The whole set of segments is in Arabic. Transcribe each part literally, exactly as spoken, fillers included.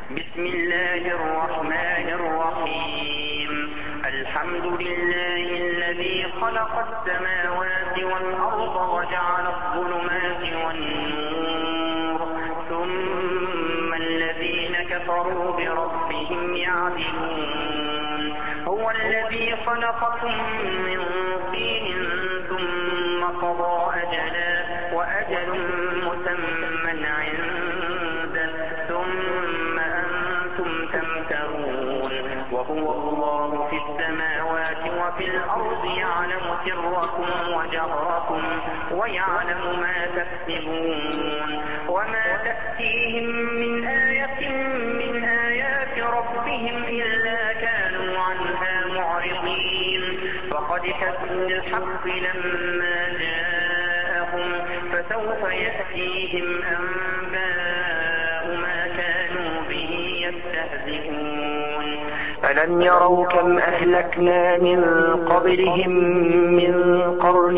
بسم الله الرحمن الرحيم. الحمد لله الذي خلق السماوات والأرض وجعل الظلمات والنور ثم الذين كفروا بربهم يعدلون. هو الذي خلقكم من طين ثم قضى أجلا وأجل مسمى عنده ثم أنتم تمترون. وهو الله في السماوات وفي الأرض يعلم سركم وجهركم ويعلم ما تكسبون. وما تأتيهم من آية من آيات ربهم إلا كانوا عنها معرضين. فقد كذبوا بالحق لما جاءهم فسوف يأتيهم أنباء ما كانوا به يستهزئون. ألم يروا كم أهلكنا من قبلهم من قرن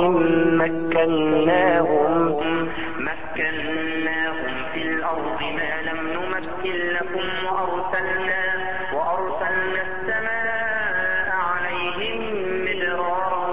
مكناهم مكناهم في الأرض ما لم نمكن لكم وأرسلنا وأرسلنا السماء عليهم مدرارا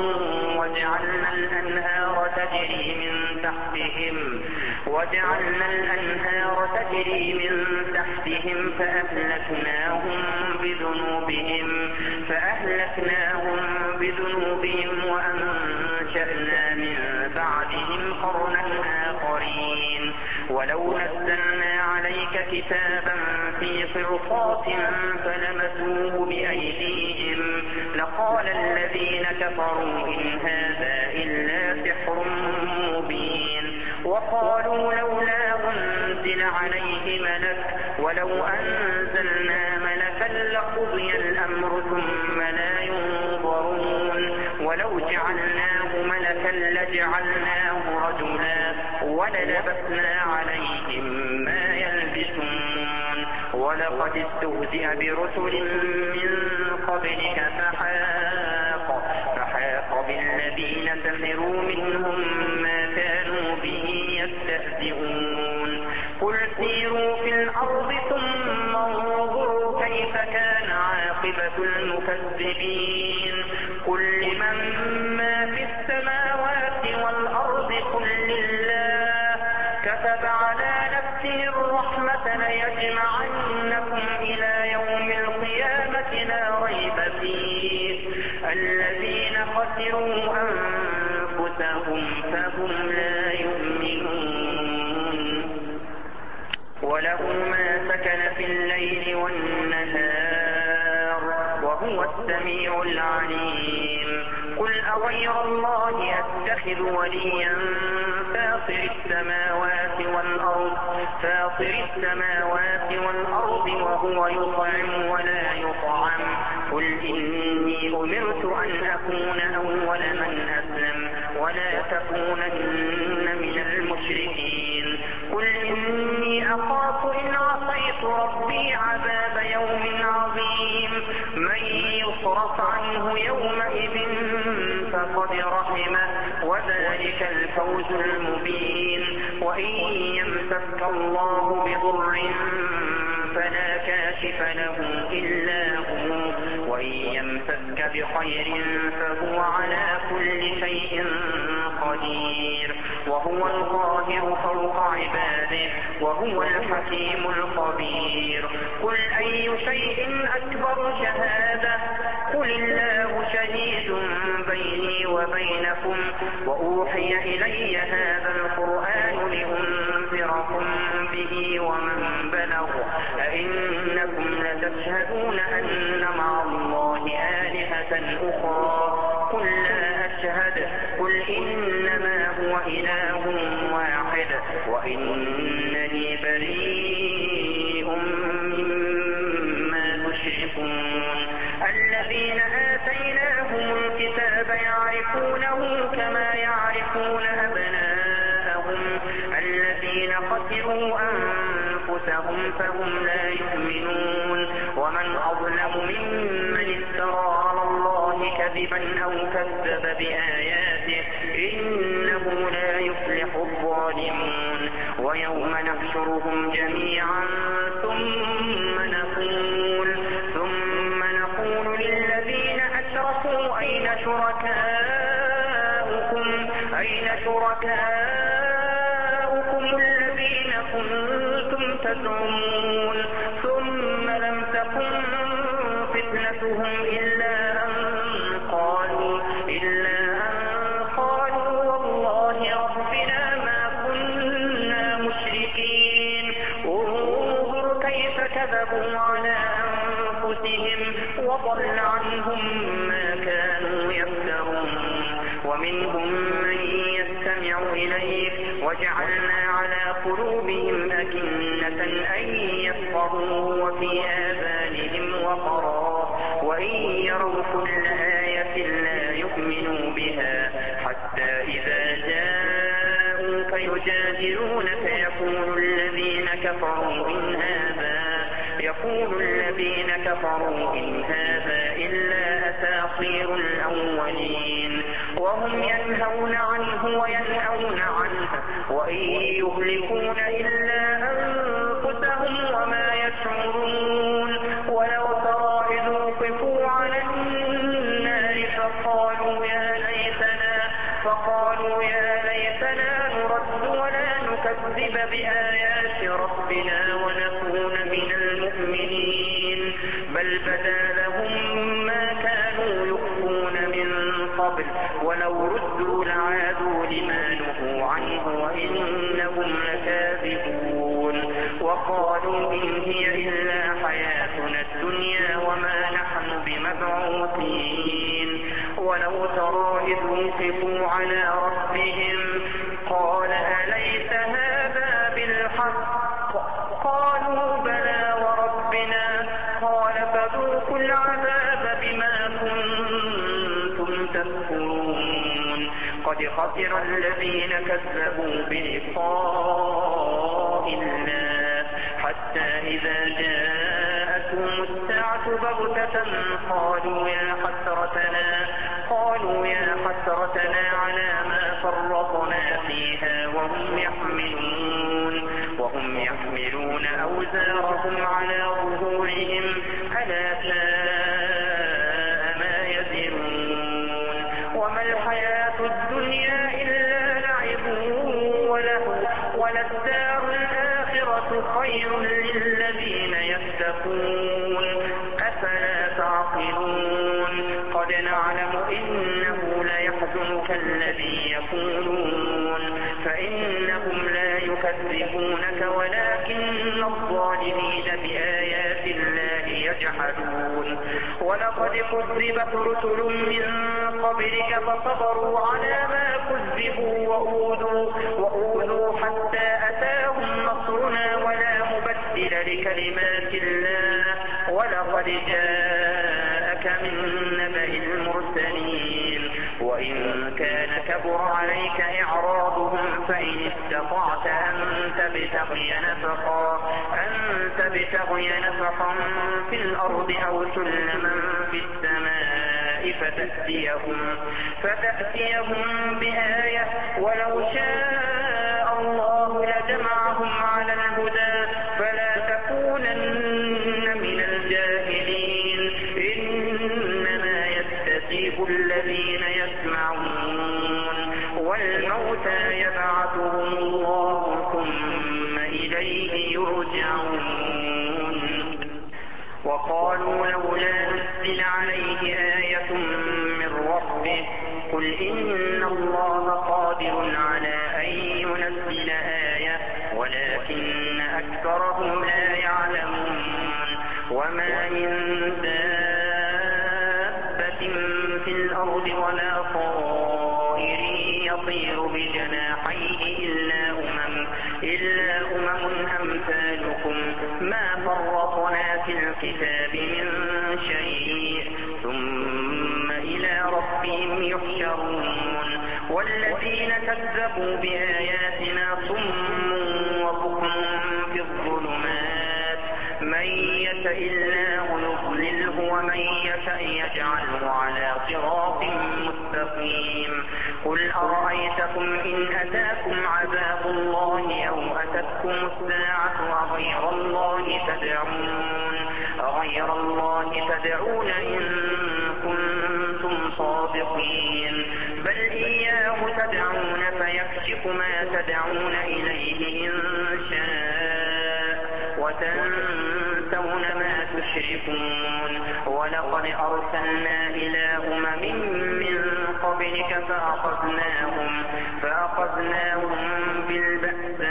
وجعلنا الأنهار تجري من تحتهم وجعلنا الأنهار تجري من تحتهم فأهلكناهم بذنوبهم فأهلكناهم بذنوبهم وأنشأنا من بعدهم قرنا آخرين. ولو نزلنا عليك كتابا في قرطاس فلمسوه بأيديهم لقال الذين كفروا إن هذا إلا سحر مبين. وقالوا لولا أنزل عليه ملك ولو أنزلنا ملكا لقضي الأمر ثم لا ينظرون. ولو جعلناه ملكا لجعلناه رجلا وللبسنا عليهم ما يلبسون. ولقد استهزئ برسل من قبلك فحاق فحاق بالذين سخروا منهم ما كانوا به يستهزئون. قل سيروا في الأرض ثم انظروا كيف كان عاقبة المكذبين. قل لمن ما في السماوات والأرض قل لله كتب على نفسه الرحمة ليجمعنكم إلى يوم القيامة لا ريب فيه. الذين خسروا أنفسهم فهم لا يؤمنون. وله ما سكن في الليل والنهار وهو السميع العليم. قل أغير الله أتخذ وليا فاطر السماوات والأرض فاطر السماوات والأرض وهو يطعم ولا يطعم. قل إني أمرت أن أكون أول من أسلم ولا تكونن من المشركين. قل إني أخاف إن عصيت ربي عذاب يوم عظيم. من يصرف عنه يومئذ فقد رحمه وذلك الفوز المبين. وإن يمسك الله بضر فلا كاشف له إلا هو وإن يمسك بخير فهو على كل شيء قدير. وهو القاهر فوق عباده وهو الحكيم الخبير. قل أي شيء أكبر شهادة قل الله شهيد بيني وبينكم وأوحي إلي هذا القرآن لأنذركم به ومن بلغ. أئنكم لتشهدون أن مع الله آلهة أخرى قل لا أشهد قل إنما هو إله واحد وإنني بريء مما تشركون. الذين آتيناهم الكتاب يعرفونه كما يعرفون أبناءهم الذين خسروا أنفسهم فهم لا يؤمنون. ومن أظلم ممن افترى على الله كذبا أو كذب بآياته إنه لا يفلح الظالمون. ويوم نحشرهم جميعا ثم شركاؤكم الذين كنتم تزعمون ثم لم تكن فتنتهم إلا أن قالوا إلا أن قالوا والله ربنا ما كنا مشركين انظر كيف كذبوا على أنفسهم وضل عنهم ما كانوا يفترون ومنهم من يستمع إليك وجعلنا على قلوبهم أكنة أن يفقهوا وفي آذانهم وقرا وإن يروا كل آية لا يؤمنوا بها حتى إذا جاءوك يجادلونك يقول الذين كفروا إن هذا يقول الذين كفروا إن هذا إلا أساطير الأولين وهم ينهون عنه وينهون عنه وإن يهلكون إلا أنفسهم وما يشعرون ولو ترى إذ وقفوا على النار فقالوا يا ليتنا فقالوا يا ليتنا نرد ولا نكذب بآيات ربنا ونكون من المؤمنين بل بدا لهم ما كانوا يخفون من قبل ولو ردوا لعادوا لما نهوا عنه وإنهم لكاذبون وقالوا إن هي إلا حياتنا الدنيا وما نحن بمبعوثين ولو ترى إذ وقفوا على ربهم قال أليس هذا بالحق قالوا بلى وربنا قال فذوقوا العذاب بما كنتم تكفرون قد خسر الذين كذبوا بلقاء الله حتى إذا جاءتهم الساعة بغتة قالوا يا حسرتنا قالوا يا حسرتنا على ما فرطنا فيها وهم يحملون وهم يحملون أوزارهم على ظهورهم ألا ساء ما يزرون وما الحياة الدنيا إلا لعب وله وللدار الآخرة خير للذين يتقون أفلا تعقلون قد نعلم إنه ليحزنك الذي يقولون فإنهم لا يكذبونك ولكن الظالمين بآيات الله يجحدون ولقد كذبت رسل من قبلك فصبروا على ما كذبوا وأوذوا, وأوذوا حتى أتاهم نصرنا ولا مبدل لكلمات الله ولقد جاءك من نبأ المرسلين وإن كان كبر عليك إعراضهم فإن استطعت أن تبتغي نفقا أن تبتغي نفقا في الأرض أو سلما في السماء فتأتيهم فتأتيهم بآية ولو شاء الله لجمعهم على الهدى فلا تكونن من الجاهلين إنما يستجيب الذين يسمعون والموتى يبعثهم الله ثم إليه يرجعون وقالوا لولا نزل عليه آية من ربه قل إن الله قادر على أن ينزل آية ولكن أكثرهم لا يعلمون وما من دابة في الأرض ولا طائر يطير بجناحيه إلا أمم إلا أمم أمثالكم ما فرطنا في الكتاب من شيء ثم إلى ربهم يحشرون والذين كذبوا بآياتنا صم وبكم في الظلمات من يشاء الله يضلله ومن يشاء يجعله على صراط مستقيم قل أرأيتكم إن أتاكم عذاب الله أو أتتكم الساعة أغير الله تدعون أغير الله تدعون إن كنتم صادقين بل إياه تدعون فيكشف ما تدعون إليه إن شاء وتنسون ما تشركون. ولقد أرسلنا إلى أمم من قبلك فأخذناهم, فأخذناهم بالبأساء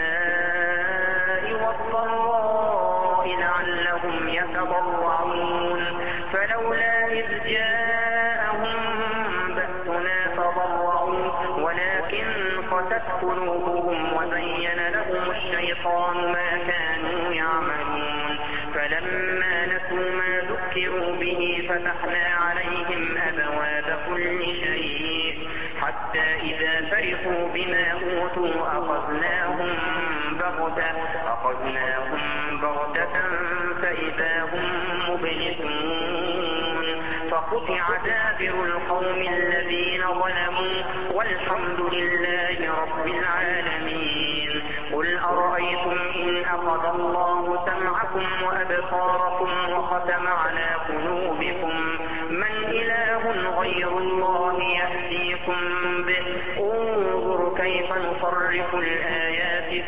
والضراء لعلهم يتضرعون. فلولا إذ جاءهم بأسنا تضرعوا ولكن قست قلوبهم وزين لهم الشيطان ما كانوا يعملون. فلما نسوا ما ذكروا به فتحنا عليهم أبواب كل شيء حتى إذا فرحوا بما أوتوا أخذناهم بغتة, أخذناهم بغتة فإذا هم مبلسون. فقطع دابر القوم الذين ظلموا والحمد لله رب العالمين. قل أرأيتم إن أخذ الله سمعكم وأبصاركم وختم على قلوبكم من إله غير الله يهديكم به انظر كيف نصرف الآيات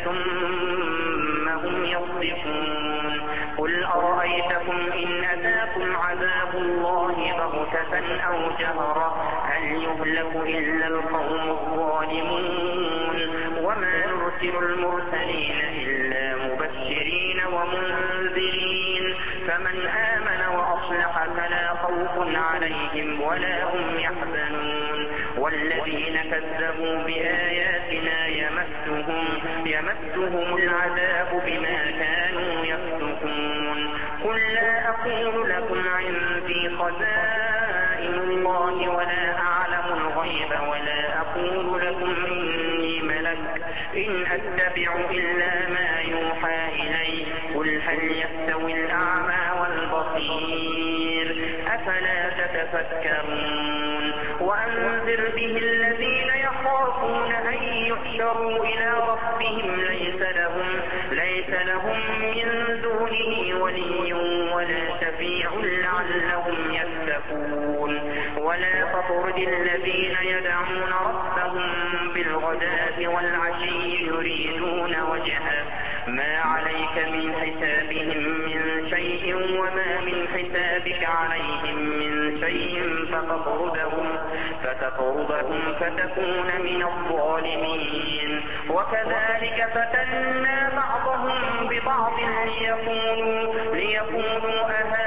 ثم هم يصدفون. قل أرأيتكم إن أتاكم عذاب الله بغتة أو جهرة هل يهلك إلا القوم الظالمون. وما نرسل المرسلين إلا مبشرين ومنذرين فمن آمن وأصلح فلا خوف عليهم ولا هم يحزنون. والذين كذبوا بآياتنا يمسهم, يمسهم العذاب بما كانوا يفسقون. قل لا أقول لكم عندي خزائن الله ولا أعلم الغيب ولا أقول لكم إني ملك إن أتبع إلا ما يوحى إلي. قل هل يستوي الأعمى والبصير أفلا تتفكرون. وأنذر به الذين يخافون أن يحشروا إلى ربهم ليس لهم, ليس لهم من دونه ولي ولا شفيع لعلهم يتقون. ولا تطرد الذين يدعون ربهم بالغداة والعشي يريدون وجهه ما عليك من حسابهم من شيء وما من حسابك عليهم من شيء فتطردهم, فتطردهم فتكون من الظالمين. وكذلك فتنا بعضهم ببعض ليقولوا, ليقولوا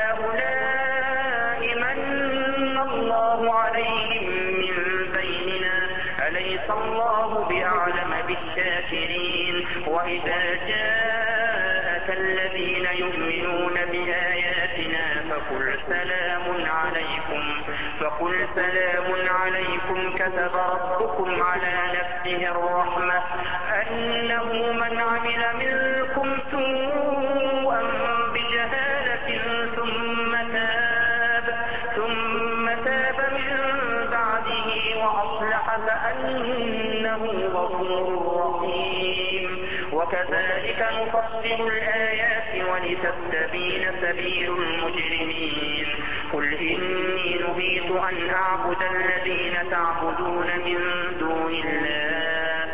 أهؤلاء من الله عليهم من بيننا أليس الله بأعلم بالشاكرين. وإذا جاءك الذين يؤمنون بآياتنا فقل سلام عليكم, فقل سلام عليكم كتب ربكم على نفسه الرحمة أنه من عمل منكم سوءا بجهالة ثم تاب, ثم تاب من بعده وأصلح فأنه غفور رحيم. وكذلك نفصل الآيات ولتستبين سبيل المجرمين. قل إني نهيت أن أعبد الذين تعبدون من دون الله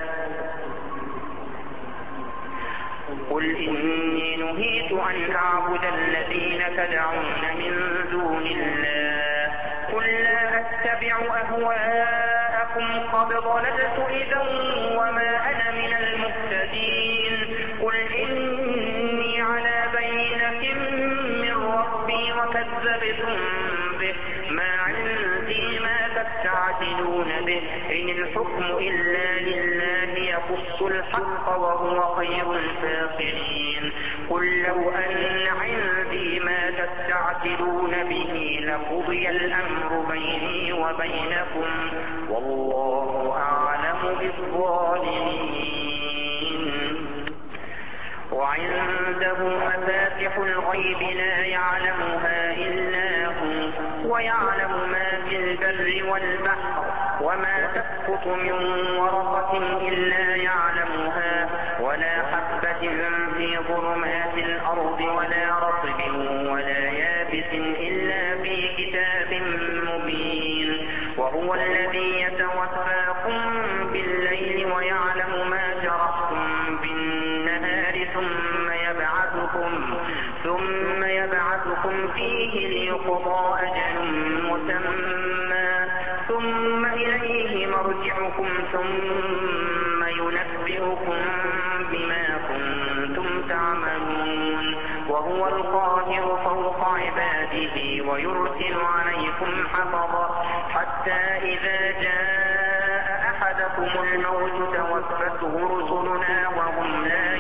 قل إني نهيت أن أعبد الذين تدعون من دون الله قل لا أتبع أهواءكم قد ضللت إذا وما أنا من المهتدين. قل إني على بينة من ربي وكذبتم به ما عندي ما تستعجلون به إن الحكم إلا لله يقص الحق وهو خير الفاصلين. قل لو أن عندي ما تستعجلون به لقضي الأمر بيني وبينكم والله أعلم بالظالمين. وعنده مفاتح الغيب لا يعلمها إلا هو ويعلم ما في البر والبحر وما تسقط من ورقة إلا يعلمها ولا حبة في ظلمات الأرض ولا رطب ولا يابس إلا في كتاب مبين. وهو الذي يتوفاكم بالليل ثم يبعثكم ثم يبعثكم فيه ليقضى أجل مسمى ثم إليه مرجعكم ثم ينبئكم بما كنتم تعملون وهو القاهر فوق عباده ويرسل عليكم حفظا حتى إذا جاء أحدكم الموت توفته رسلنا وهم لا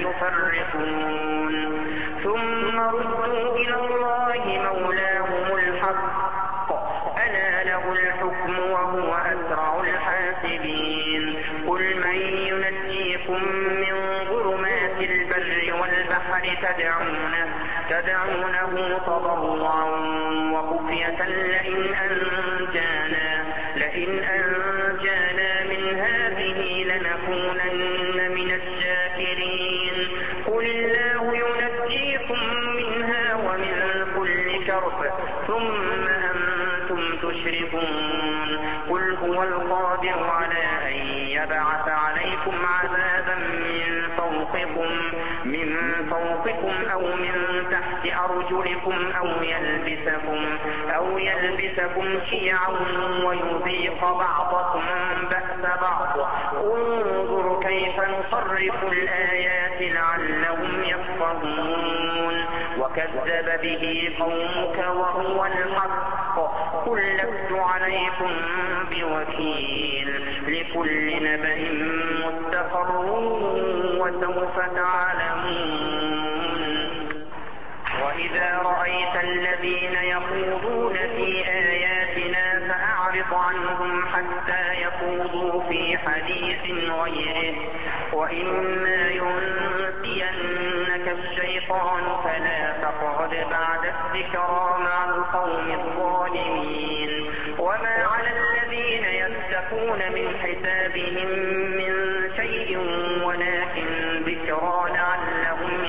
يفرقون ثم ردوا إلى الله مولاهم الحق ألا له الحكم وهو أسرع الحاسبين قل من ينجيكم من ظلمات البر والبحر تدعونه, تدعونه تضرعا وخفية لئن أنجانا, لئن أنجانا من هذه لنكونن من الشاكرين قل الله ينجيكم منها ومن كل كرب ثم أنتم تشركون قل هو القادر على أن يبعث عليكم عذابا من فوقكم من فوقكم أو من تحت أرجلكم أو يلبسكم أو يلبسكم شيعا ويذيق بعضكم بأس بعض انظر كيف نصرف الآيات لعلهم يفقهون وكذب به قومك وهو الحق قل لست عليكم بوكيل لكل نبأ مستقر وسوف تعلمون وإذا رأيت الذين يخوضون في آياتنا فأعرض عنهم حتى يخوضوا في حديث غيره وإما ينسينك الشيطان فلا تقعد بعد الذكرى مع القوم الظالمين وما على الذين يتقون من حسابهم من شيء ولكن ذكرى لعلهم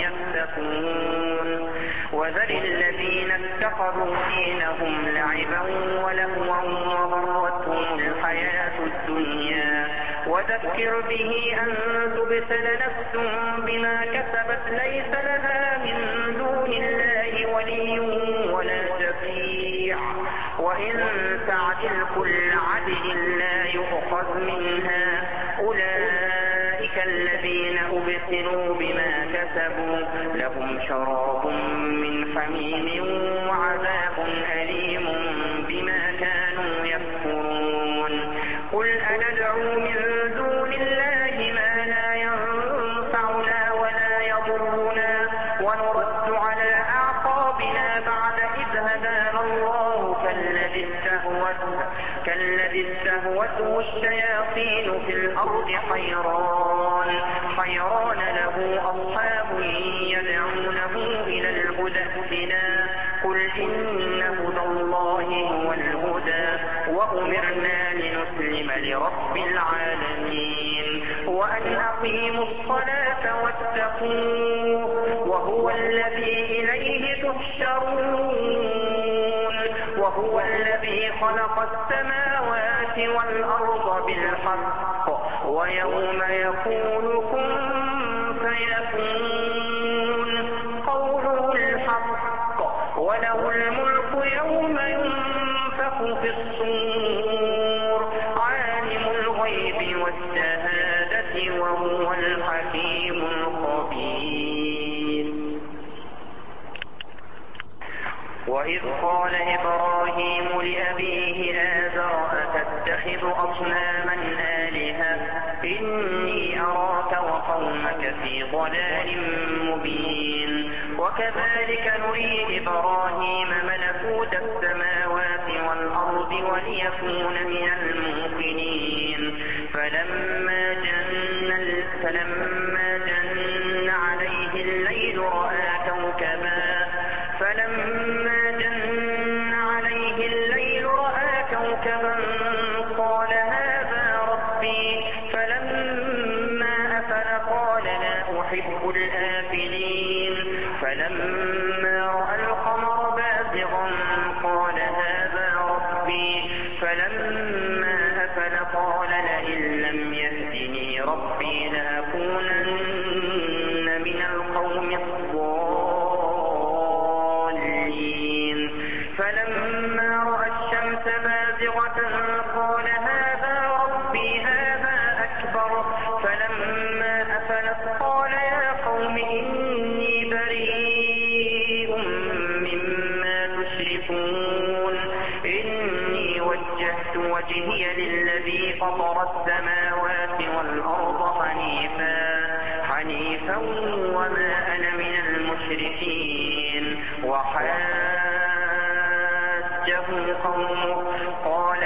يتقون وذر الذين اتخذوا دينهم لعبا ولهوا وغرتهم الحياة الدنيا وذكر به أن تبتل نفس بما كسبت ليس لها من دون الله ولي ولا شفيع وإن تعدل كل عدل لا يؤخذ منها أولئك الذين أبسلوا بما كسبوا لهم شراب من حميم وعذاب أليم بما كانوا يكفرون قل أندعو من دون الله ما لا ينفعنا ولا يضرنا ونرد على أعقابنا بعد إذ هدانا الله كالذي استهوته كالذي استهوته الشياطين في الأرض حيران حيران له أصحاب يدعونه إلى الهدى ائتنا قل إن هدى الله هو الهدى وأمرنا لنسلم لرب العالمين وأن أقيموا الصلاة واتقوه وهو الذي إليه تحشرون وهو الذي خلق السماوات والأرض بالحق ويوم يقول كن فيكون قوله الحق وله الملك يوم ينفخ في الصور عالم الغيب والشهادة وهو الحكيم الخبير وإذ قال إبراهيم لأبيه آزر أتتخذ أصناما آلهة إني أراك وقومك في ضلال مبين وكذلك نري إبراهيم ملكوت السماوات والأرض وليكون من الموقنين فلما جن فلما جن عليه الليل رأى كوكبا فلما جن عليه الليل رأى كوكبا قال هذا ربي فلما أفل قال لا أحب الآفلين فلما رأى القمر بازغا قال هذا ربي فلما أفل قال لئن لم يهدني ربي لأكونن من القوم وجهي للذي فطر السماوات والأرض حنيفا حنيفا وما أنا من المشركين. وحاجه قومه قال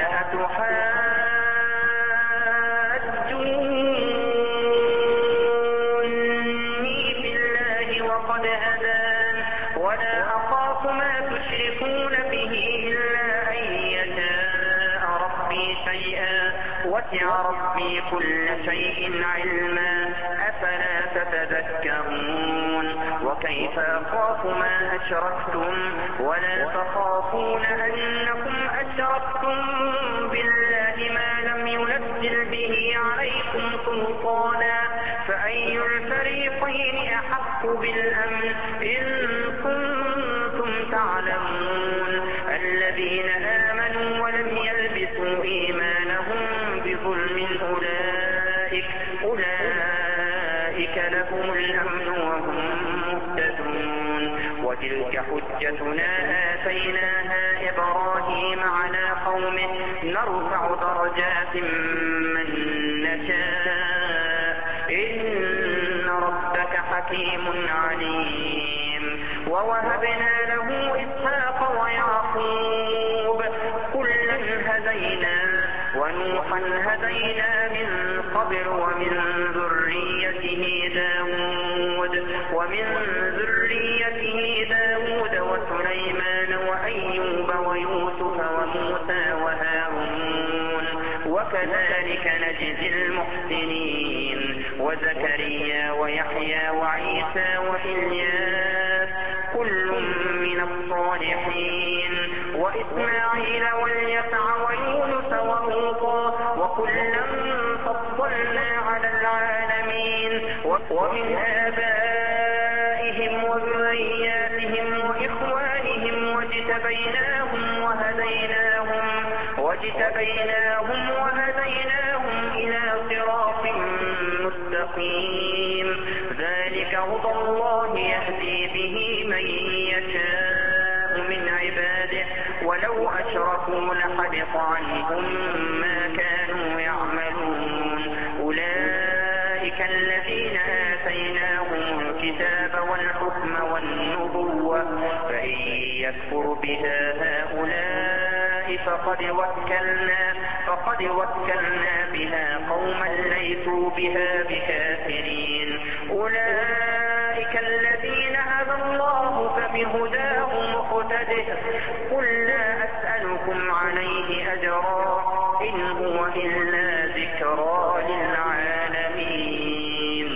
أتحاجوني في الله وقد هدان ولا أخاف ما تشركون به إلا أن يشاء ربي شيئا وسع ربي كل شيء علما أفلا تتذكرون. وكيف أخاف ما أشركتم ولا تخافون أنكم أشركتم بالله ما لم ينزل به عليكم سلطانا فأي الفريقين أحق بالأمن إن كنتم تعلمون. الذين آمنوا ولم يلبسوا إيمانهم بظلم أولئك أولئك لهم الأمن وهم مهتدون. وتلك حجتنا آتيناها إبراهيم على قومه نرفع درجات من نشاء إن ربك حكيم عليم. ووهبنا له إسحاق ويعقوب كلا هدينا ونوحا هدينا من قبل ومن ذريته داود ومن ذريته داود وسليمان وأيوب ويوسف وموسى وهارون وكذلك نجزي المحسنين. وزكريا ويحيى وعيسى وإلياس كل من الصالحين وإسماعيل واليسع ويونس ولوطا وكلا فضلنا على العالمين. ومن آبائهم وذرياتهم وإخوانهم واجتبيناهم وهديناهم واجتبيناهم وهديناهم إلى صراط مستقيم. ذلك هدى الله يهدي به من يشاء من عباده ولو أشركوا لحبط عنهم ما كانوا يعملون. أولئك الذين آتيناهم الكتاب والحكم والنبوة فإن يكفر بها هؤلاء فقد وكلنا فقد وكلنا بها قوما ليسوا بها بكافرين. أولئك الذين هدى الله فبهداه مقتده قل لا أسألكم عليه أجرا إن هو إلا ذكرى للعالمين.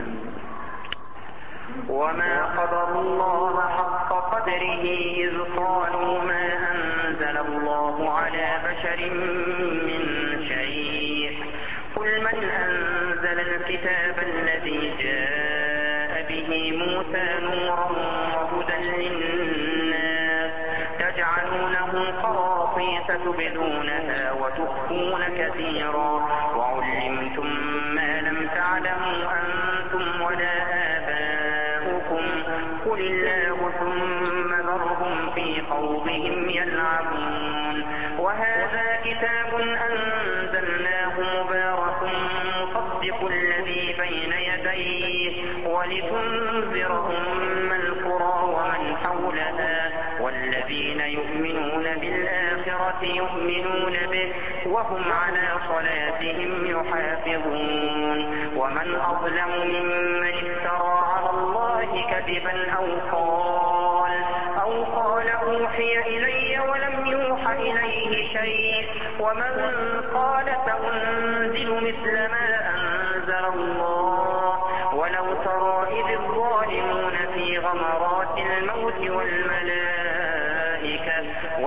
وما قدر الله حق قدره إذ قالوا ما أنزل الله على بشر من شيء قل من أنزل الكتاب الذي جاء به موسى نورا وهدى للناس تجعلونه قراطيس تبدونها وتخفون كثيرا وعلمتم ما لم تعلموا أنتم ولا آباؤكم قل الله ثم ذرهم في خوضهم يلعبون. وهذا كتاب أنزلناه مبارك مصدق الذي بين يديه ولتنذر أم القرى ومن حولها والذين يؤمنون بالآخرة يؤمنون به وهم على صلاتهم يحافظون. ومن أظلم ممن افترى على الله كذبا أو قال أو قال أوحي إلي ولم يوحى إليه شيء ومن قال سأنزل مثل ما أنزل الله ولو ترى إذ الظالمون في غمرات الموت والملائكة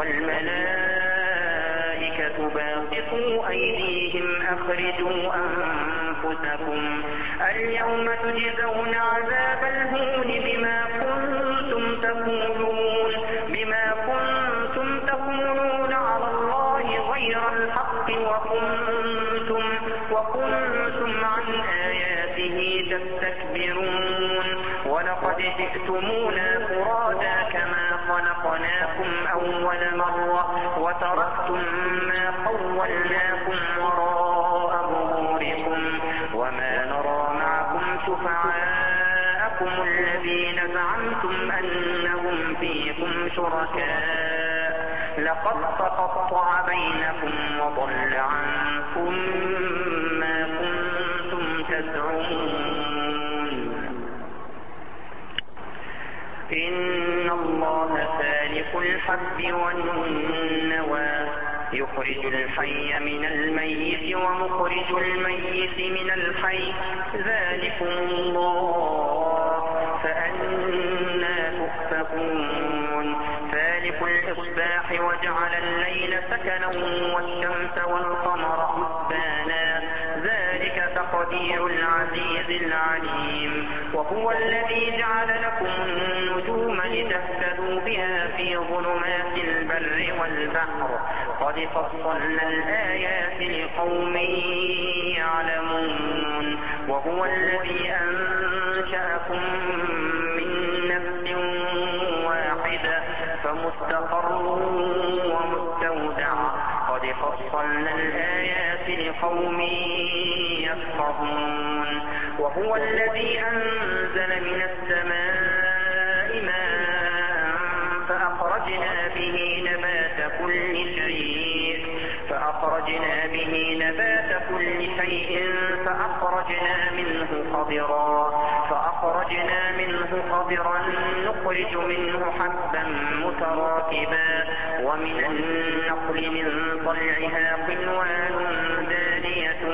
والملائكة باسطوا أيديهم أخرجوا أنفسكم اليوم تجزون عذاب الهون بما كنتم تقولون بما كنتم تقولون على الله غير الحق وكنتم وكنتم عن آياته تستكبرون. ولقد جئتمونا فرادا كما خلقناكم أول مرة وتركتم ما خولناكم وراء ظهوركم وما نرى معكم شفعاءكم الذين زعمتم أنهم فيكم شركاء لقد تقطع بينكم وضل عنكم ما كنتم تزعمون. إن الله فالق الحب والنوى يخرج الحي من الميت ومخرج الميت من الحي ذلكم الله فأنى تؤفكون. فالق الإصباح وجعل الليل سكنا والشمس والقمر حسبانا ذلك تقدير العزيز العليم. وهو الذي جعل لكم النجوم لتهتدوا بها في ظلمات البر والبحر قد فصلنا الآيات لقوم يعلمون. وهو الذي أنشأكم من نفس واحدة فمستقر ومستودع قد فصلنا الآيات لقوم يفقهون. وهو الذي أنزل من السماء ماء فأخرجنا به نبات كل شيء فأخرجنا به نبات كل شيء فأخرجنا منه خضرا فأخرجنا منه خضرا نخرج منه حبا متراكبا ومن النخل من طلعها قنوان دانية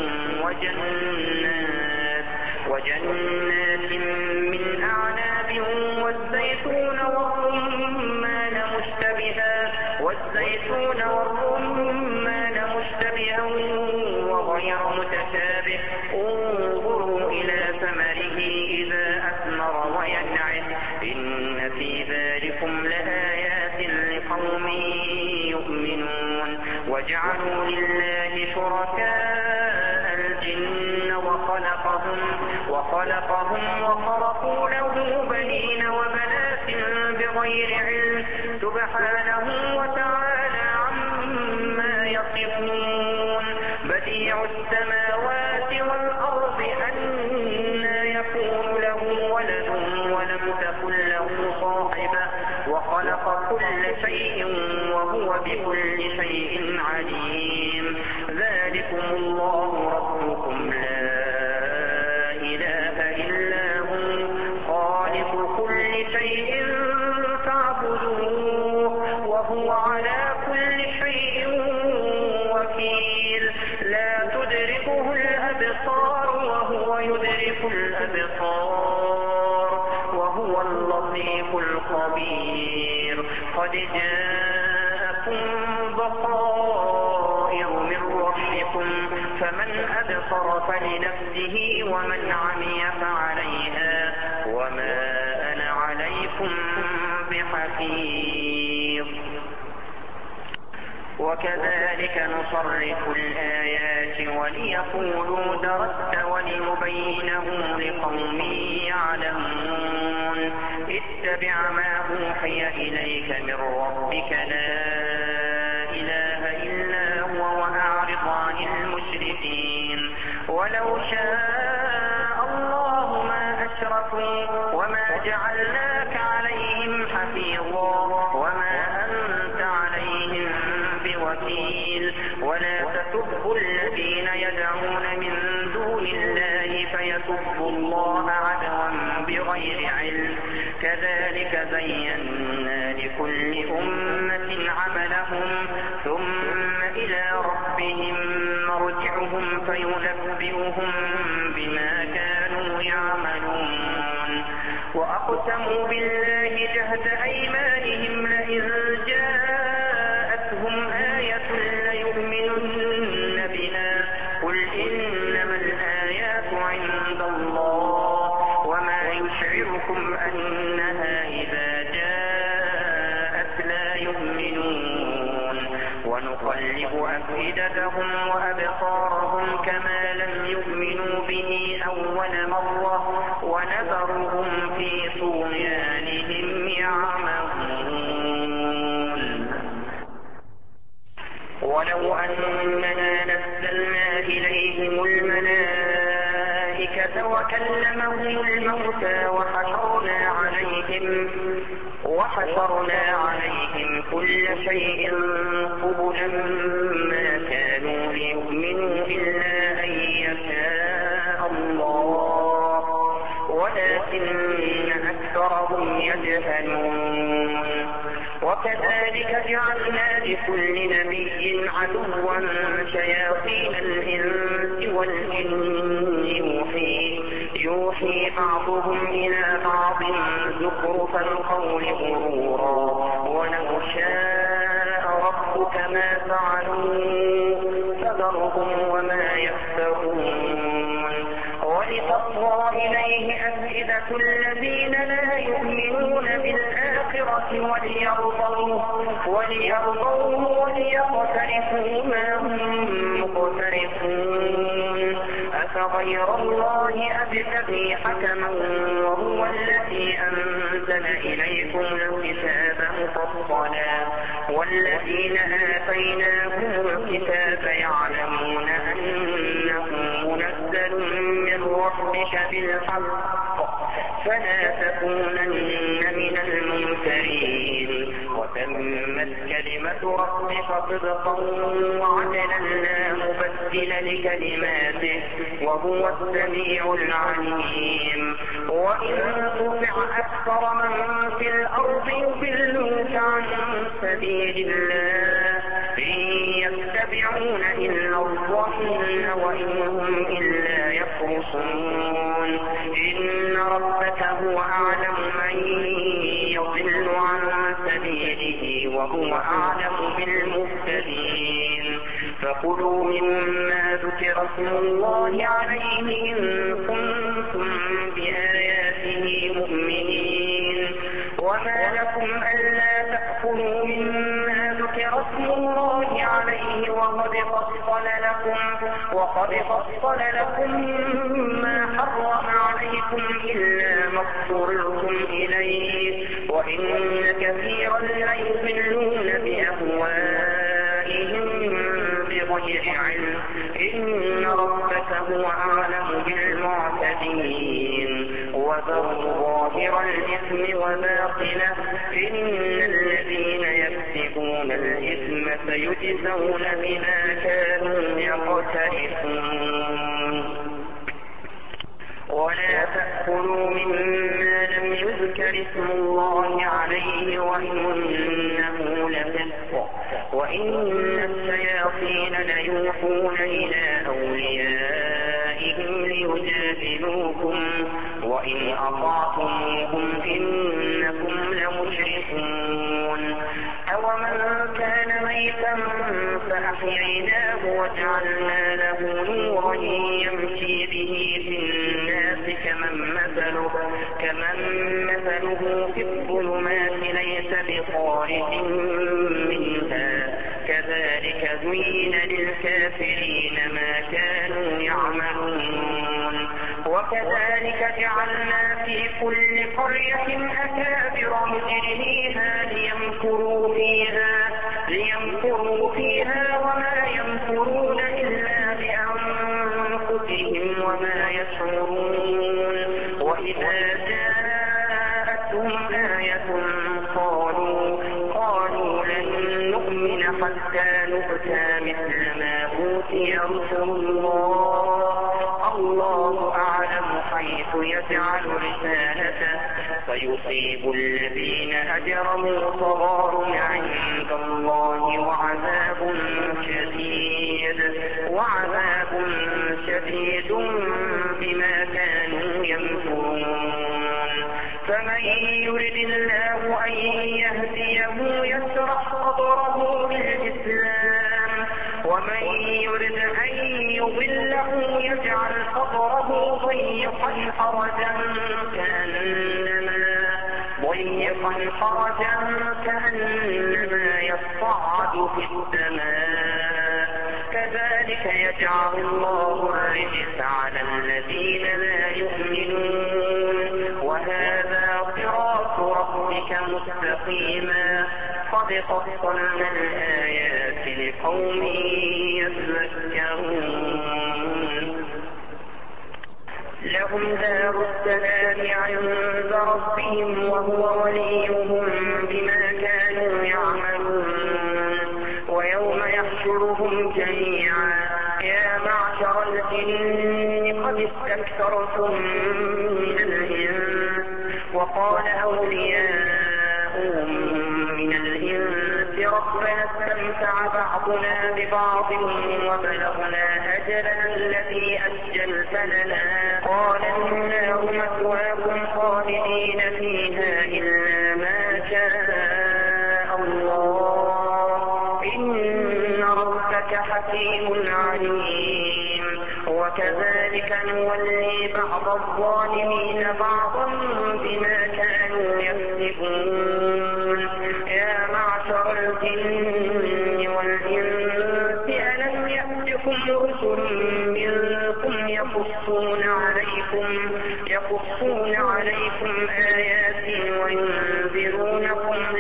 وجنات وجنات من أعناب والزيتون والرمان مشتبها والزيتون والرمان مشتبها وغير متشابه انظروا إلى ثمره إذا أثمر وينعه إن في ذلكم لآيات لقوم يؤمنون. وجعلوا لله شركاء الجن وخلقهم وخلقهم وخرقوا له بنين وبنات بغير علم سبحانه وتعالى عما يصفون. بديع السماوات والأرض أنى يكون له ولد ولم تكن له صاحبة وخلق كل شيء وهو بكل شيء عليم. ذلكم الله ربكم لا إله إلا هو خالق كل شيء فاعبدوه وهو على كل شيء وكيل. لا تدركه الأبصار وهو يدرك الأبصار وهو اللطيف الخبير. قد جاءكم بصائر من ربكم فمن أبصر فلنفسه ومن عمي فعليها وما أنا عليكم بحفيظ. وكذلك نصرف الآيات وليقولوا درست ولنبينه لقوم يعلمون. اتبع ما أوحي إليك من ربك لا إله إلا هو وأعرض عن المشركين. ولو شاء الله ما أشركوا وما جعلناك عليهم حفيظا وما أنت عليهم بوكيل. ولا تسبوا الذين يدعون من دون الله فيسبوا الله عدوا بغير علم كذلك زينا لكل أمة عملهم ثم إلى ربهم مرجعهم فينبئهم بما كانوا يعملون. وأقسموا بالله جهد أيمانهم لئن جاءتهم آية ليؤمنن بها قل إنما الآيات عند الله وما يشعركم أنها إذا جاءت لا يؤمنون. ونقلب أفئدتهم وأبصارهم كما لم يؤمنوا به أول مرة ونذرهم في طغيانهم يعمهون. ولو أننا نزلنا إليهم الملائكة وكلمهم الموتى وحشرنا عليهم وحشرنا عليهم كل شيء قبلا ما كانوا ليؤمنوا إلا أن يشاء الله ولكن أكثرهم يجهلون. وكذلك جعلنا لكل نبي عدوا شياطين الإنس والجن يوحي, يوحي بعضهم إلى بعض زخرف القول غرورا ولو شاء ربك ما فعلوا فذرهم وما يفترون. ولتصغى إليه أفئدة الذين لا يؤمنون بالآخرة وليرضوه وليرضوه وليقترفوا ما هم مقترفون. أفغير الله أبتغي حكما وهو الذي أنزل إليكم الكتاب مفصلا والذين آتيناهم الكتاب يعلمون أنه منزل من ربك بالحق فلا تكونن من الممترين. وتمت كلمة ربك صدقا وعدلا لا مبدل لكلماته وهو السميع العليم. وإن تطع أكثر من في الأرض يضلوك عن سبيل الله إن يتبعون إلا الظن وإن هم إلا يخرصون. إن ربك هو أعلم من يضل عن سبيله وهو أعلم بالمهتدين. فكلوا مما ذكر اسم الله عليه إن كنتم بآياته مؤمنين. وما لكم ألا تأكلوا مما ذكر اسم الله عليه وقد فصل لكم وقد فصل لكم ما حرم عليكم إلا ما اضطررتم إليه وإن كثيرا ليضلون بأهوائهم بغير علم. إن ربك هو أعلم بالمعتدين. وذروا ظاهر الإثم وباطنه إن الذين يكسبون الإثم سيجزون بما كانوا يقترفون. ولا تأكلوا مما لم يذكر اسم الله عليه وإنه لفسق وإن الشياطين ليوحون إلى أوليائهم ليجادلوكم وإن أطعتموهم إنكم لمشركون. أومن كان ميتا فأحييناه وجعلنا له نورا يمشي به في الناس كمن مثله, كمن مثله في الظلمات ليس بخارج منها كذلك زين للكافرين ما كانوا يعملون. وكذلك جعلنا في كل قرية أكابر مجرميها ليمكروا فيها, ليمكروا فيها وما يمكرون إلا بأنفسهم وما يشعرون. وإذا جاءتهم آية قالوا قالوا لن نؤمن حتى نؤتى مثل ما أوتي رسل الله الله أعلم حيث يجعل رسالته فيصيب الذين أجرموا صغار عند الله وعذاب شديد وعذاب شديد بما كانوا يمكرون. فمن يرد الله أن يهديه يشرح صدره للإسلام ومن يرد أن يضله يجعل صدره ضيقا حرجا كأنما ضيقا حرجا كأنما يصعد في السماء كذلك يجعل الله الرجس على الذين لا يؤمنون. وهذا صراط ربك ربك مستقيما قد فصلنا الآيات لقوم يذكرون لهم دار السلام عند ربهم وهو وليهم بما كانوا يعملون ويوم يحشرهم جميعا يا معشر الجن قد استكثرتم من الإنس وقال أولياؤهم من الإنس ربنا استمتع بعضنا ببعض وبلغنا أجلنا الذي أجلت لنا قال النار مثواكم خالدين فيها إلا ما شاء الله إن ربك حكيم عليم وكذلك نولي بعض الظالمين بعضا بما كانوا يكسبون يا معشر الجن والإنس ألم يأتكم رسل منكم يقصون عليكم يقصون عليكم آياتي وينذرونكم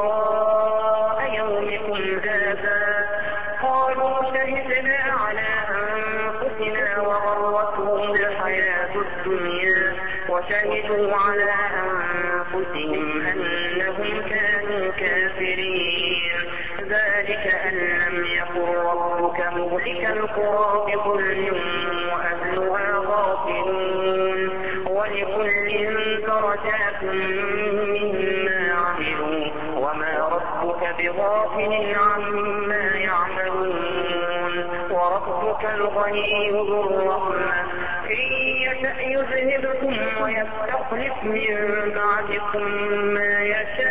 لقاء يومكم هذا قالوا شهدنا على أنفسنا وغرتهم الحياة الدنيا وشهدوا على أنفسهم أنهم كانوا كافرين ذلك أن لم يكن ربك مهلك القرى بظلم وأهلها غافلون ولكل درجات مما عملوا وما ربك بغافل عما يعملون وربك الغني ذو الرحمة إن يشأ يذهبكم ويستخلف من بعدكم ما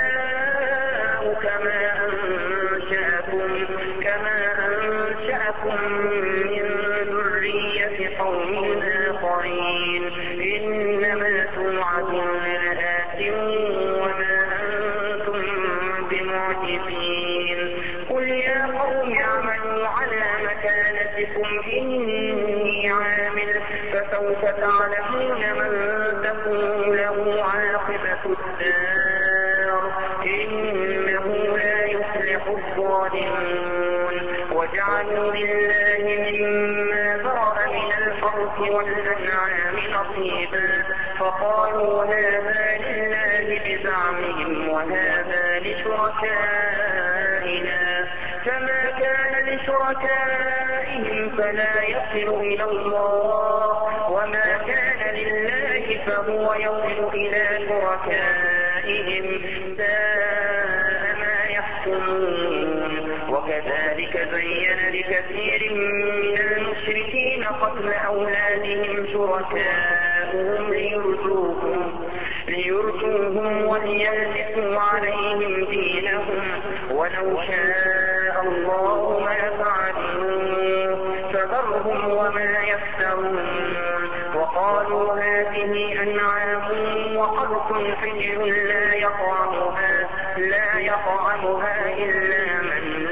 يشاء كما أنشأكم كما أنشأكم من ذرية قوم آخرين إنما توعدون لآت وما أنتم بمعجزين قل يا قوم اعملوا على مكانتكم إني عامل فسوف تعلمون من تكون له عاقبة الدار إنه لا يفلح الظالمون وجعلوا لله مما ذرأ من الحرث والأنعام نصيبا فقالوا هذا لله بزعمهم وهذا لشركائنا فما كان لشركائهم فلا يصل إلى الله وما كان لله فهو يصل إلى شركائهم ساء ما يحكمون وكذلك زين لكثير من المشركين قتل أولادهم شركاؤهم ليرجوهم ليرجوهم وليلبسوا عليهم دينهم ولو شاء الله ما فعلوه فذرهم وما يفترون وقالوا هذه أنعام وحرث حجر لا يطعمها لا يطعمها إلا من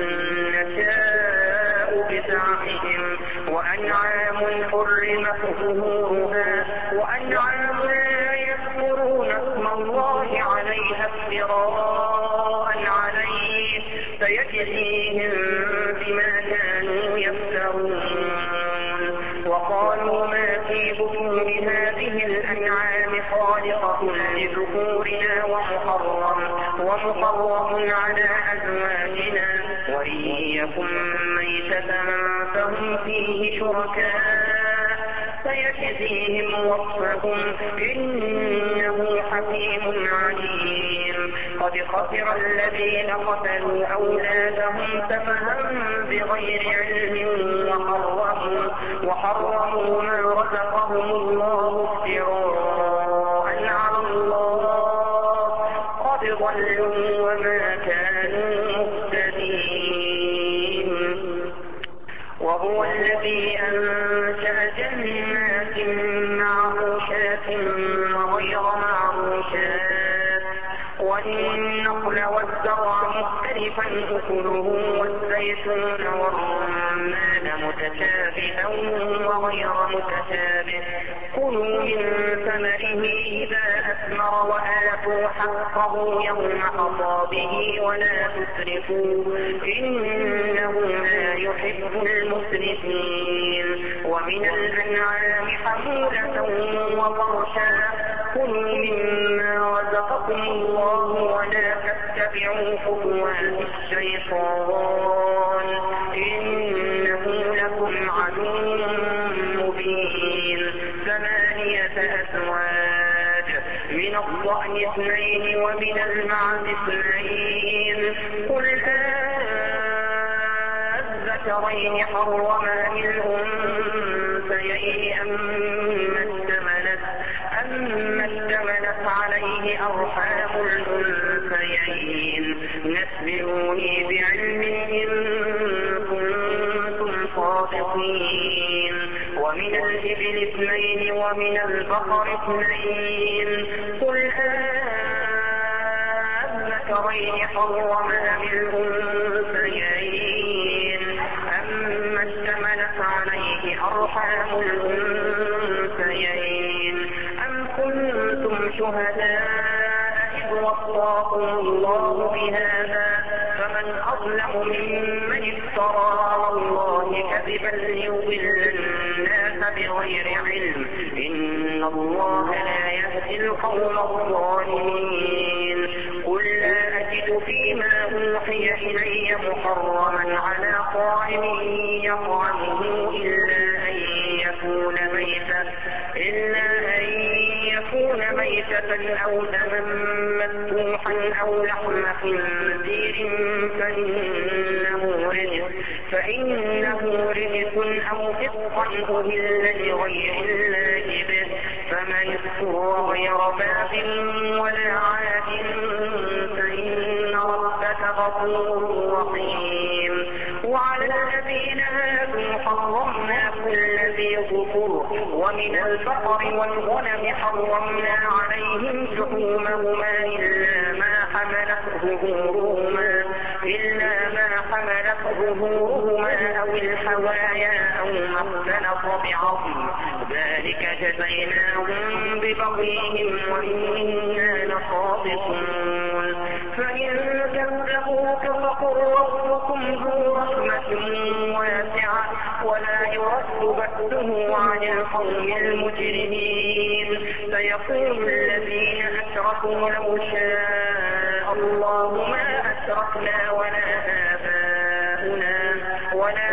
نشاء بزعمهم وأنعام حرمت ظهورها وأنعام لا يذكرون اسم الله عليها افتراء عليه فيجزيهم بما كانوا يفترون وقالوا ما في بطون هذه الأنعام خالقة لذكورنا ومحرم ومحرم على أزواجنا وإن يكن ميتة فهم فيه شركاء فيجزيهم وصفهم إنه حكيم عليم قد خسر الذين قتلوا أولادهم سفها بغير علم وحرموا, وحرموا ما رزقهم الله افتراء على الله قد ضلوا وما كانوا مهتدين وهو الذي أنشأ جنات معروشات وغير معروشات والنخل والزرع مختلفا أكله والزيتون والرمان متشابها وغير متشابه كلوا من ثمره إذا أثمر وآتوا حقه يوم حصاده ولا تسرفوا إنه لا يحب المسرفين ومن الأنعام حمولة وفرشا كلوا مما رزقكم الله ولا تتبعوا خطوات الشيطان إنه لكم عدو مبين ثمانية أزواج من الضأن اثنين ومن المعز اثنين قل الذكرين حرم أم الأنثيين أما اشتملت أما اشتملت عليه أرحام الأنثيين نبئوني بعلم إن كنتم صادقين ومن الإبل اثنين ومن البقر اثنين قل الذكرين حرم أم الأنثيين أما اشتملت عليه أرحام الأنثيين أم كنتم شهداء إذ وصاكم الله بهذا فمن أظلم ممن افترى على الله كذبا ليضل الناس بغير علم إن الله لا يهدي القوم الظالمين قل لا أجد فيما أوحي إلي محرما على طاعم يطعمه إلا أن يكون ميتا إلا أن يكون ميتة أو دما مسفوحا أو لحم خنزير فإنه رجس فإنه رجس أو فسقا أهل لغير الله به فمن اضطر غير باغ ولا عاد فإن ربك غفور رحيم وعلى الذين هادوا حرمنا كل ذي ظفر ومن البقر والغنم حرمنا عليهم شحومهما إلا ما حملت ظهورهما إلا ما حملت ظهورهما أو الحوايا أو ما اختلط بعظم ذلك جزيناهم ببغيهم وإنا لصادقون فإن كذبوك فقل ربكم ذو رحمة واسعة ولا يرد بأسه عن القوم المجرمين سيقول الذين أشركوا لو شاء الله ما أشركنا ولا آباؤنا ولا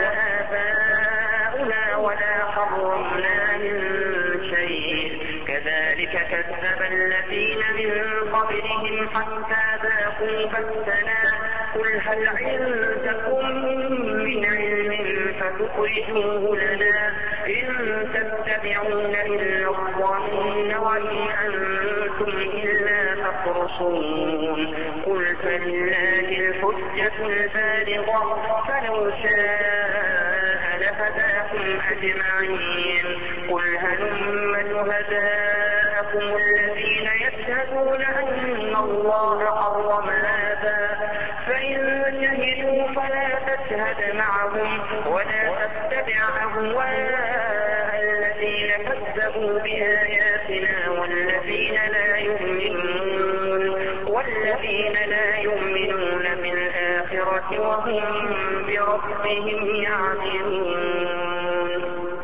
آباؤنا ولا حرمنا من شيء كذلك كذب الذين من قبلهم حتى ذاقوا بأسنا قل هل عندكم من علم فتخرجوه لنا إن تتبعون إلا الظن وإن أنتم إلا تخرصون قل فلله الحجة البالغة فلو شاء لهداكم أجمعين قل هلم شهداءكم الذين يشهدون أن الله حرم هذا فإن شهدوا فلا تشهد معهم ولا تتبع أهواء الذين كذبوا بآياتنا والذين لا يؤمنون والذين لا يؤمنون بالآخرة وهم بربهم يعدلون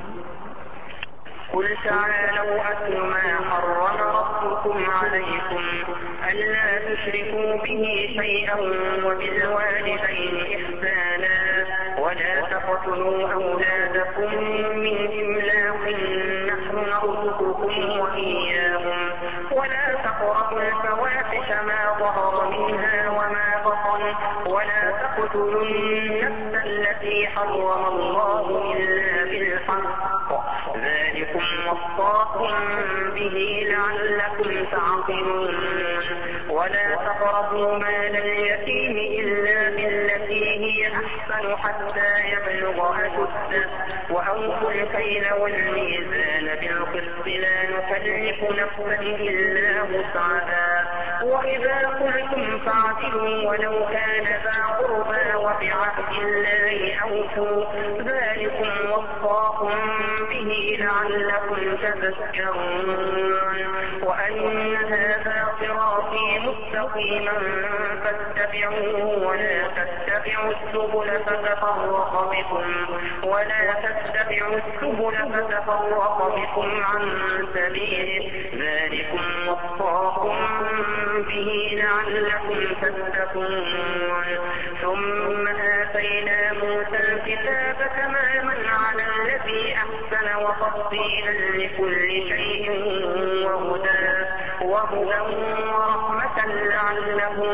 قل تعالوا أتل ما حرم ربكم عليكم ألا تشركوا به شيئا وبالوالدين إحسانا ولا تقتلوا أولادكم من إملاق نحن نرزقكم وإياهم ولا تقربوا الفواحش ما ظهر منها وما بطن ولا تقتلوا النفس التي حرم الله إلا بالحق ذلكم وصاكم به لعلكم تعقلون ولا تقربوا مال اليتيم إلا بالتي هي أحسن حتى يبلغ أشده وأوفوا الكيل والميزان بالقسط لا نكلف نفسا إلا وسعها وإذا قلتم فاعدلوا ولو كان ذا قربى وبعهد الله أوفوا ذلكم وصاكم به لعلكم تذكرون وأن هذا صراطي مستقيما فاتبعوه ولا تتبعوا السبل فتفرق بكم ولا تتبعوا السبل فتفرق بكم عن سبيله ذلكم وصاكم به لعلكم تتقون ثم آتينا موسى الكتاب تماما على الذي أحسن وتفصيلا لكل شيء وهدى وهدى ورحمة لعلهم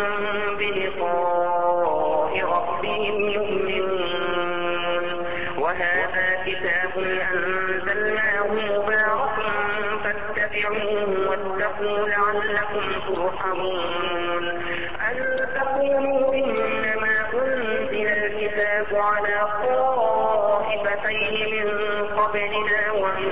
بلقاء ربهم يؤمنون وهذا كتاب أنزلناه مبارك فاتبعوه واتقوا لعلكم ترحمون أن تقولوا إنما أنزل الكتاب على طائفتين من قبلنا وإن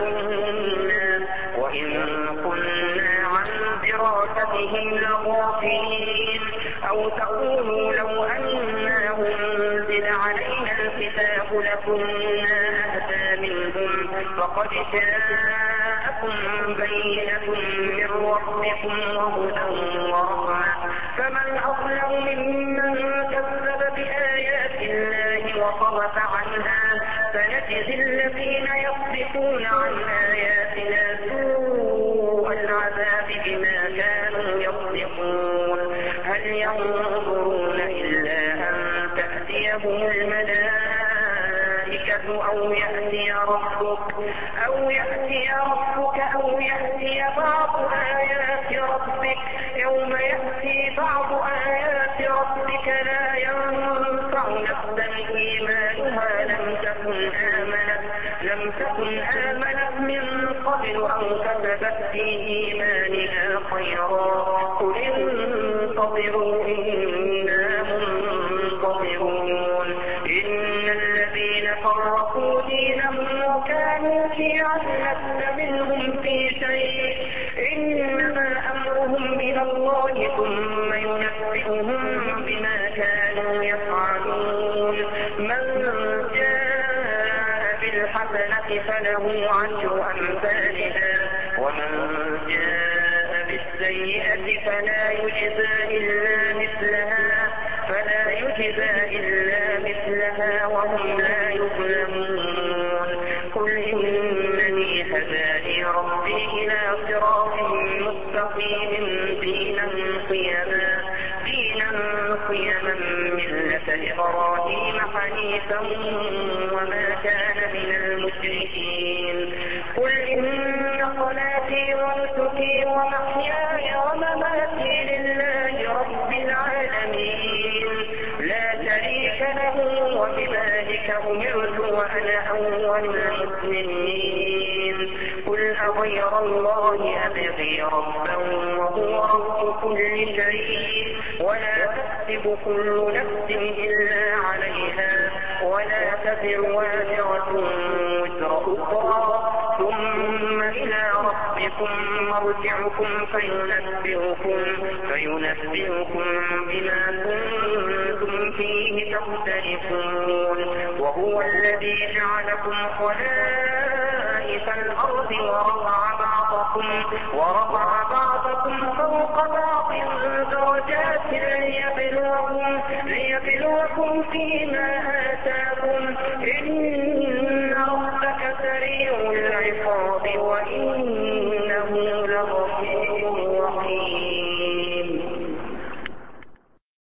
كنا وإن كنا عن دراستهم لغافلين أو تقولوا لو أنا أنزل علينا الكتاب لكنا أهدى منهم فقد جاءكم بينة من ربكم وهدى ورحمة فمن أظلم ممن كذب بآيات الله وصرف عنها سنجزي الذين يصدفون عن آياتنا سوء العذاب بما كانوا يصدقون هل ينظرون إلا أن تأتيهم الملائكة أو يأتي ربك أو يأتي ربك أو يأتي بعض آيات ربك يوم يأتي بعض آيات ربك لا ينفع نفسا إيمانها لم تكن آمنت لم تكن آمنت من قبل أو كسبت في إيمانها خيرا قل انتظروا إنا منتظرون إن الذين فرقوا دينهم وكانوا شيعا لست منهم في شيء إنما أمرهم إلى الله ثم ينبئهم بما كانوا يفعلون من جاء بالحسنة فله عشر أمثالها ومن جاء بالسيئة فلا يجزى إلا مثلها فلا يجزى إلا مثلها وهم لا يظلمون قل إنني هداني ربي إلى صراط مستقيم دينا قيما دينا قيما ملة إبراهيم حنيفا وما كان من المشركين قل إن صلاتي ونسكي ومحياي ومماتي لله رب العالمين لا شريك له وبذلك أمرت وأنا أول المسلمين قل أغير الله أبغي ربا وهو رب كل شيء ولا تكسب كل نفس إلا عليها ولا تزر وازرة وزر أخرى ثم إلى ربكم مرجعكم فينبئكم فينبئكم بما كنتم فيه تختلفون وهو الذي جعلكم خلائف الأرض ورفع بعضكم ورفع بعضكم فوق بعض درجات ليبلوكم ليبلوكم فيما آتاكم إن ربك سريع العقاب وإن